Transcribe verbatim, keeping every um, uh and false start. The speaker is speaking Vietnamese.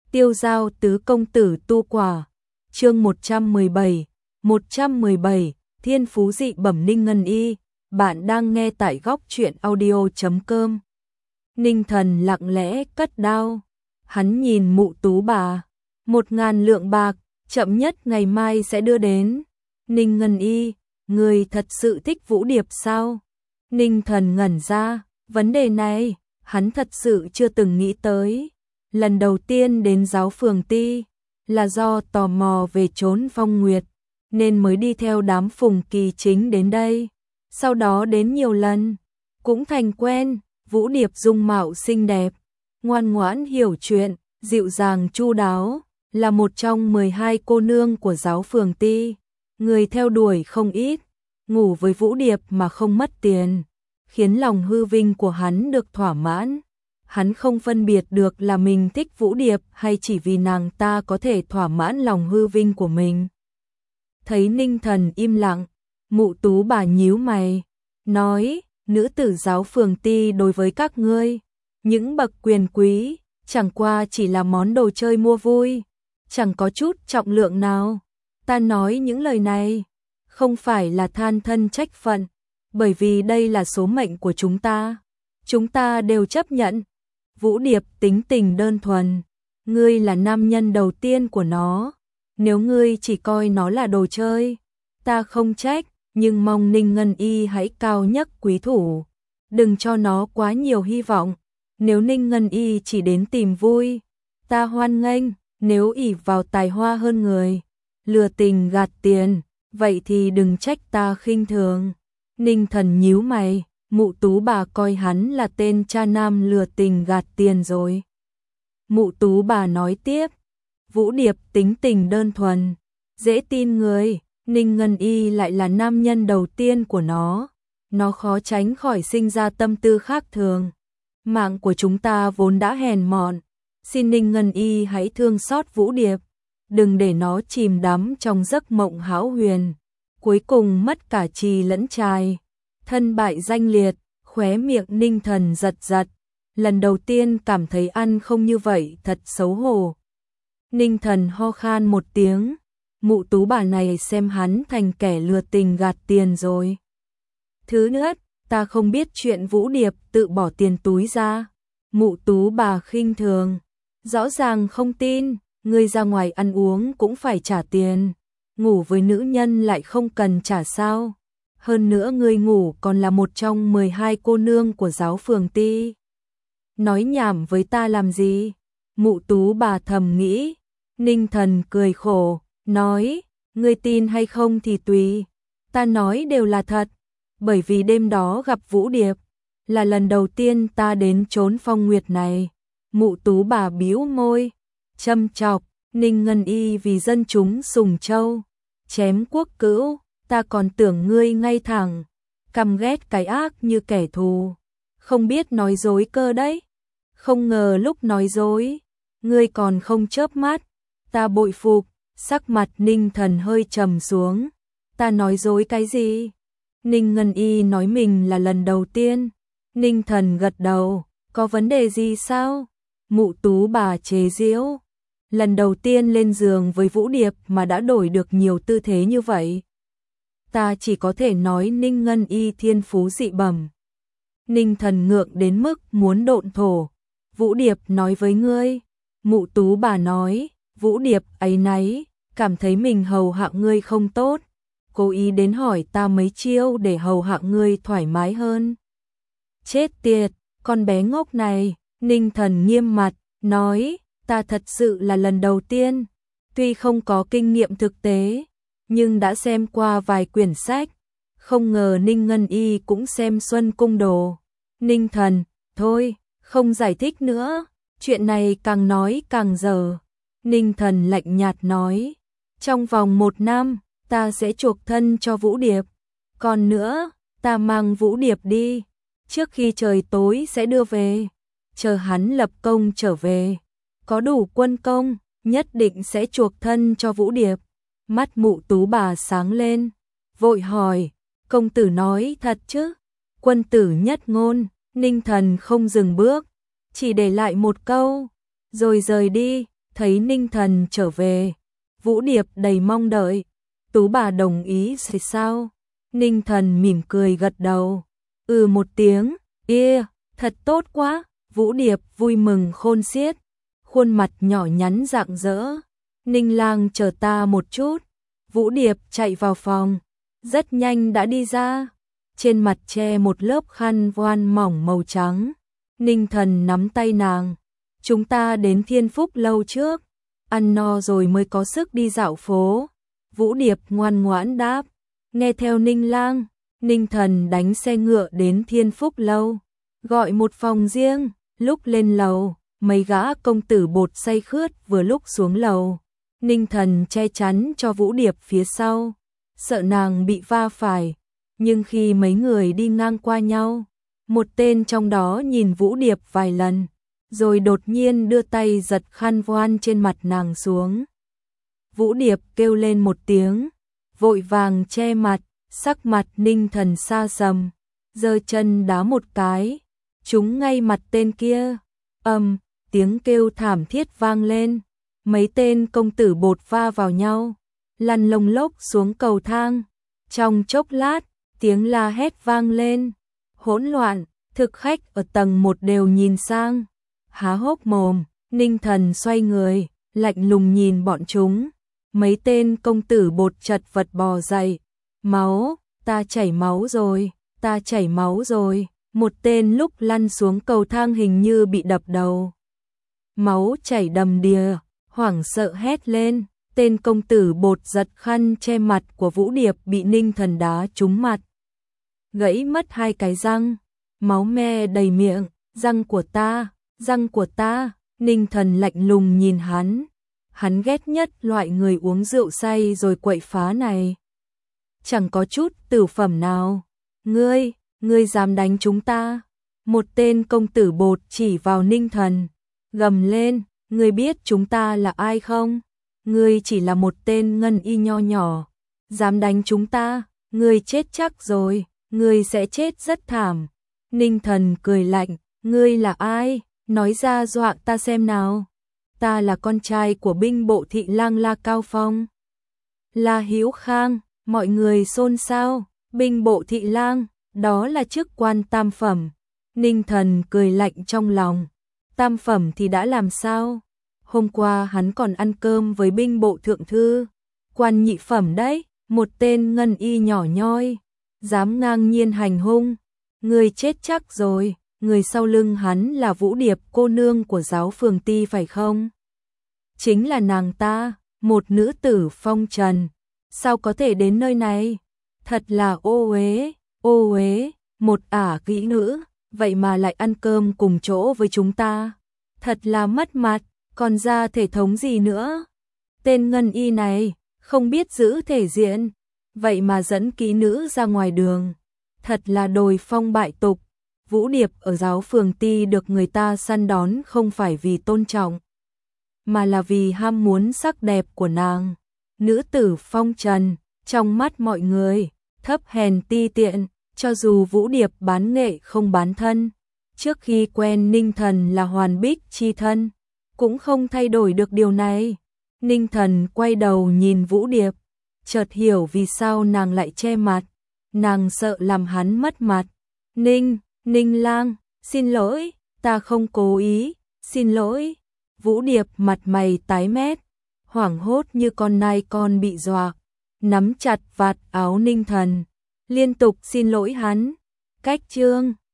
Tiêu giao tứ công tử tu quả. Chương một trăm mười bảy, một trăm mười bảy, thiên phú dị bẩm Ninh Ngân Y, bạn đang nghe tại góc truyện audio chấm com. Ninh Thần lặng lẽ cất đao, hắn nhìn Mụ Tú bà, một ngàn lượng bạc, chậm nhất ngày mai sẽ đưa đến. Ninh Ngân Y, người thật sự thích Vũ Điệp sao? Ninh Thần ngẩn ra, vấn đề này, hắn thật sự chưa từng nghĩ tới. Lần đầu tiên đến giáo phường Ti, là do tò mò về chốn Phong Nguyệt, nên mới đi theo đám Phùng Kỳ Chính đến đây. Sau đó đến nhiều lần, cũng thành quen. Vũ Điệp dung mạo xinh đẹp, ngoan ngoãn hiểu chuyện, dịu dàng chu đáo, là một trong mười hai cô nương của giáo phường Ti. Người theo đuổi không ít, ngủ với Vũ Điệp mà không mất tiền, khiến lòng hư vinh của hắn được thỏa mãn. Hắn không phân biệt được là mình thích Vũ Điệp hay chỉ vì nàng ta có thể thỏa mãn lòng hư vinh của mình. Thấy Ninh Thần im lặng, Mụ Tú bà nhíu mày, nói, nữ tử giáo phường Ti đối với các ngươi, những bậc quyền quý, chẳng qua chỉ là món đồ chơi mua vui, chẳng có chút trọng lượng nào. Ta nói những lời này, không phải là than thân trách phận, bởi vì đây là số mệnh của chúng ta. Chúng ta đều chấp nhận. Vũ Điệp tính tình đơn thuần, ngươi là nam nhân đầu tiên của nó. Nếu ngươi chỉ coi nó là đồ chơi, ta không trách, nhưng mong Ninh Ngân Y hãy cao nhất quý thủ. Đừng cho nó quá nhiều hy vọng. Nếu Ninh Ngân Y chỉ đến tìm vui, ta hoan nghênh. Nếu ỷ vào tài hoa hơn người, lừa tình gạt tiền, vậy thì đừng trách ta khinh thường. Ninh Thần nhíu mày, Mụ Tú bà coi hắn là tên cha nam lừa tình gạt tiền rồi. Mụ Tú bà nói tiếp, Vũ Điệp tính tình đơn thuần, dễ tin người, Ninh Ngân Y lại là nam nhân đầu tiên của nó, nó khó tránh khỏi sinh ra tâm tư khác thường. Mạng của chúng ta vốn đã hèn mọn, xin Ninh Ngân Y hãy thương xót Vũ Điệp, đừng để nó chìm đắm trong giấc mộng hão huyền, cuối cùng mất cả trì lẫn trai, thân bại danh liệt. Khóe miệng Ninh Thần giật giật, lần đầu tiên cảm thấy ăn không như vậy thật xấu hổ. Ninh Thần ho khan một tiếng, Mụ Tú bà này xem hắn thành kẻ lừa tình gạt tiền rồi. Thứ nữa, ta không biết chuyện Vũ Điệp tự bỏ tiền túi ra. Mụ Tú bà khinh thường, rõ ràng không tin, ngươi ra ngoài ăn uống cũng phải trả tiền, ngủ với nữ nhân lại không cần trả sao? Hơn nữa ngươi ngủ còn là một trong mười hai cô nương của giáo phường Ti. Nói nhảm với ta làm gì? Mụ Tú bà thầm nghĩ. Ninh Thần cười khổ, nói, ngươi tin hay không thì tùy, ta nói đều là thật, bởi vì đêm đó gặp Vũ Điệp, là lần đầu tiên ta đến chốn Phong Nguyệt này. Mụ Tú bà bĩu môi, châm chọc, Ninh Ngân Y vì dân chúng sùng châu, chém quốc cữu, ta còn tưởng ngươi ngay thẳng, căm ghét cái ác như kẻ thù, không biết nói dối cơ đấy. Không ngờ lúc nói dối, ngươi còn không chớp mắt, ta bội phục. Sắc mặt Ninh Thần hơi trầm xuống, ta nói dối cái gì? Ninh Ngân Y nói mình là lần đầu tiên. Ninh Thần gật đầu, có vấn đề gì sao? Mụ Tú bà chế giễu, lần đầu tiên lên giường với Vũ Điệp mà đã đổi được nhiều tư thế như vậy. Ta chỉ có thể nói Ninh Ngân Y thiên phú dị bẩm. Ninh Thần ngượng đến mức muốn độn thổ. Vũ Điệp nói với ngươi. Mụ Tú bà nói, Vũ Điệp áy náy, cảm thấy mình hầu hạ ngươi không tốt, cố ý đến hỏi ta mấy chiêu để hầu hạ ngươi thoải mái hơn. Chết tiệt, con bé ngốc này. Ninh Thần nghiêm mặt, nói, ta thật sự là lần đầu tiên, tuy không có kinh nghiệm thực tế, nhưng đã xem qua vài quyển sách, không ngờ Ninh Ngân Y cũng xem Xuân Cung Đồ. Ninh Thần, thôi, không giải thích nữa, chuyện này càng nói càng dở. Ninh Thần lạnh nhạt nói, trong vòng một năm, ta sẽ chuộc thân cho Vũ Điệp, còn nữa, ta mang Vũ Điệp đi, trước khi trời tối sẽ đưa về, chờ hắn lập công trở về, có đủ quân công, nhất định sẽ chuộc thân cho Vũ Điệp. Mắt Mụ Tú bà sáng lên, vội hỏi, công tử nói thật chứ? Quân tử nhất ngôn. Ninh Thần không dừng bước, chỉ để lại một câu, rồi rời đi. Thấy Ninh Thần trở về, Vũ Điệp đầy mong đợi. Tú bà đồng ý rồi sao? Ninh Thần mỉm cười gật đầu. Ừ một tiếng, ia, thật tốt quá. Vũ Điệp vui mừng khôn xiết, khuôn mặt nhỏ nhắn rạng rỡ. Ninh Lang chờ ta một chút. Vũ Điệp chạy vào phòng, rất nhanh đã đi ra. Trên mặt che một lớp khăn voan mỏng màu trắng. Ninh Thần nắm tay nàng. Chúng ta đến Thiên Phúc lâu trước, ăn no rồi mới có sức đi dạo phố. Vũ Điệp ngoan ngoãn đáp, nghe theo Ninh Lang. Ninh Thần đánh xe ngựa đến Thiên Phúc lâu, gọi một phòng riêng. Lúc lên lầu, mấy gã công tử bột say khướt vừa lúc xuống lầu. Ninh Thần che chắn cho Vũ Điệp phía sau, sợ nàng bị va phải. Nhưng khi mấy người đi ngang qua nhau, một tên trong đó nhìn Vũ Điệp vài lần, rồi đột nhiên đưa tay giật khăn voan trên mặt nàng xuống. Vũ Điệp kêu lên một tiếng, vội vàng che mặt, sắc mặt Ninh Thần xa sầm, giơ chân đá một cái, trúng ngay mặt tên kia. Ầm, tiếng kêu thảm thiết vang lên, mấy tên công tử bột va vào nhau, lăn lông lốc xuống cầu thang. Trong chốc lát, tiếng la hét vang lên, hỗn loạn, thực khách ở tầng một đều nhìn sang, há hốc mồm. Ninh Thần xoay người, lạnh lùng nhìn bọn chúng. Mấy tên công tử bột chật vật bò dậy. Máu, ta chảy máu rồi, ta chảy máu rồi. Một tên lúc lăn xuống cầu thang hình như bị đập đầu, máu chảy đầm đìa, hoảng sợ hét lên. Tên công tử bột giật khăn che mặt của Vũ Điệp bị Ninh Thần đá trúng mặt, gãy mất hai cái răng, máu me đầy miệng. Răng của ta, răng của ta. Ninh Thần lạnh lùng nhìn hắn. Hắn ghét nhất loại người uống rượu say rồi quậy phá này, chẳng có chút tử phẩm nào. Ngươi, ngươi dám đánh chúng ta? Một tên công tử bột chỉ vào Ninh Thần, gầm lên, ngươi biết chúng ta là ai không? Ngươi chỉ là một tên ngân y nho nhỏ, dám đánh chúng ta, ngươi chết chắc rồi, ngươi sẽ chết rất thảm. Ninh Thần cười lạnh, ngươi là ai? Nói ra dọa ta xem nào. Ta là con trai của binh bộ thị lang La Cao Phong. La Hữu Khang. Mọi người xôn xao. Binh bộ thị lang, đó là chức quan tam phẩm. Ninh Thần cười lạnh trong lòng. Tam phẩm thì đã làm sao? Hôm qua hắn còn ăn cơm với binh bộ thượng thư. Quan nhị phẩm đấy, một tên ngân y nhỏ nhoi, dám ngang nhiên hành hung. Người chết chắc rồi. Người sau lưng hắn là Vũ Điệp cô nương của giáo phường Ti phải không? Chính là nàng ta, một nữ tử phong trần. Sao có thể đến nơi này? Thật là ô uế, ô uế, một ả kỹ nữ, vậy mà lại ăn cơm cùng chỗ với chúng ta. Thật là mất mặt, còn ra thể thống gì nữa? Tên ngân y này, không biết giữ thể diện, vậy mà dẫn kỹ nữ ra ngoài đường. Thật là đồi phong bại tục. Vũ Điệp ở giáo phường Ti được người ta săn đón không phải vì tôn trọng, mà là vì ham muốn sắc đẹp của nàng. Nữ tử phong trần, trong mắt mọi người, thấp hèn ti tiện, cho dù Vũ Điệp bán nghệ không bán thân. Trước khi quen Ninh Thần là hoàn bích chi thân, cũng không thay đổi được điều này. Ninh Thần quay đầu nhìn Vũ Điệp, chợt hiểu vì sao nàng lại che mặt. Nàng sợ làm hắn mất mặt. Ninh, Ninh Lang, xin lỗi, ta không cố ý, xin lỗi. Vũ Điệp mặt mày tái mét, hoảng hốt như con nai con bị dọa, nắm chặt vạt áo Ninh Thần, liên tục xin lỗi hắn. Cách chương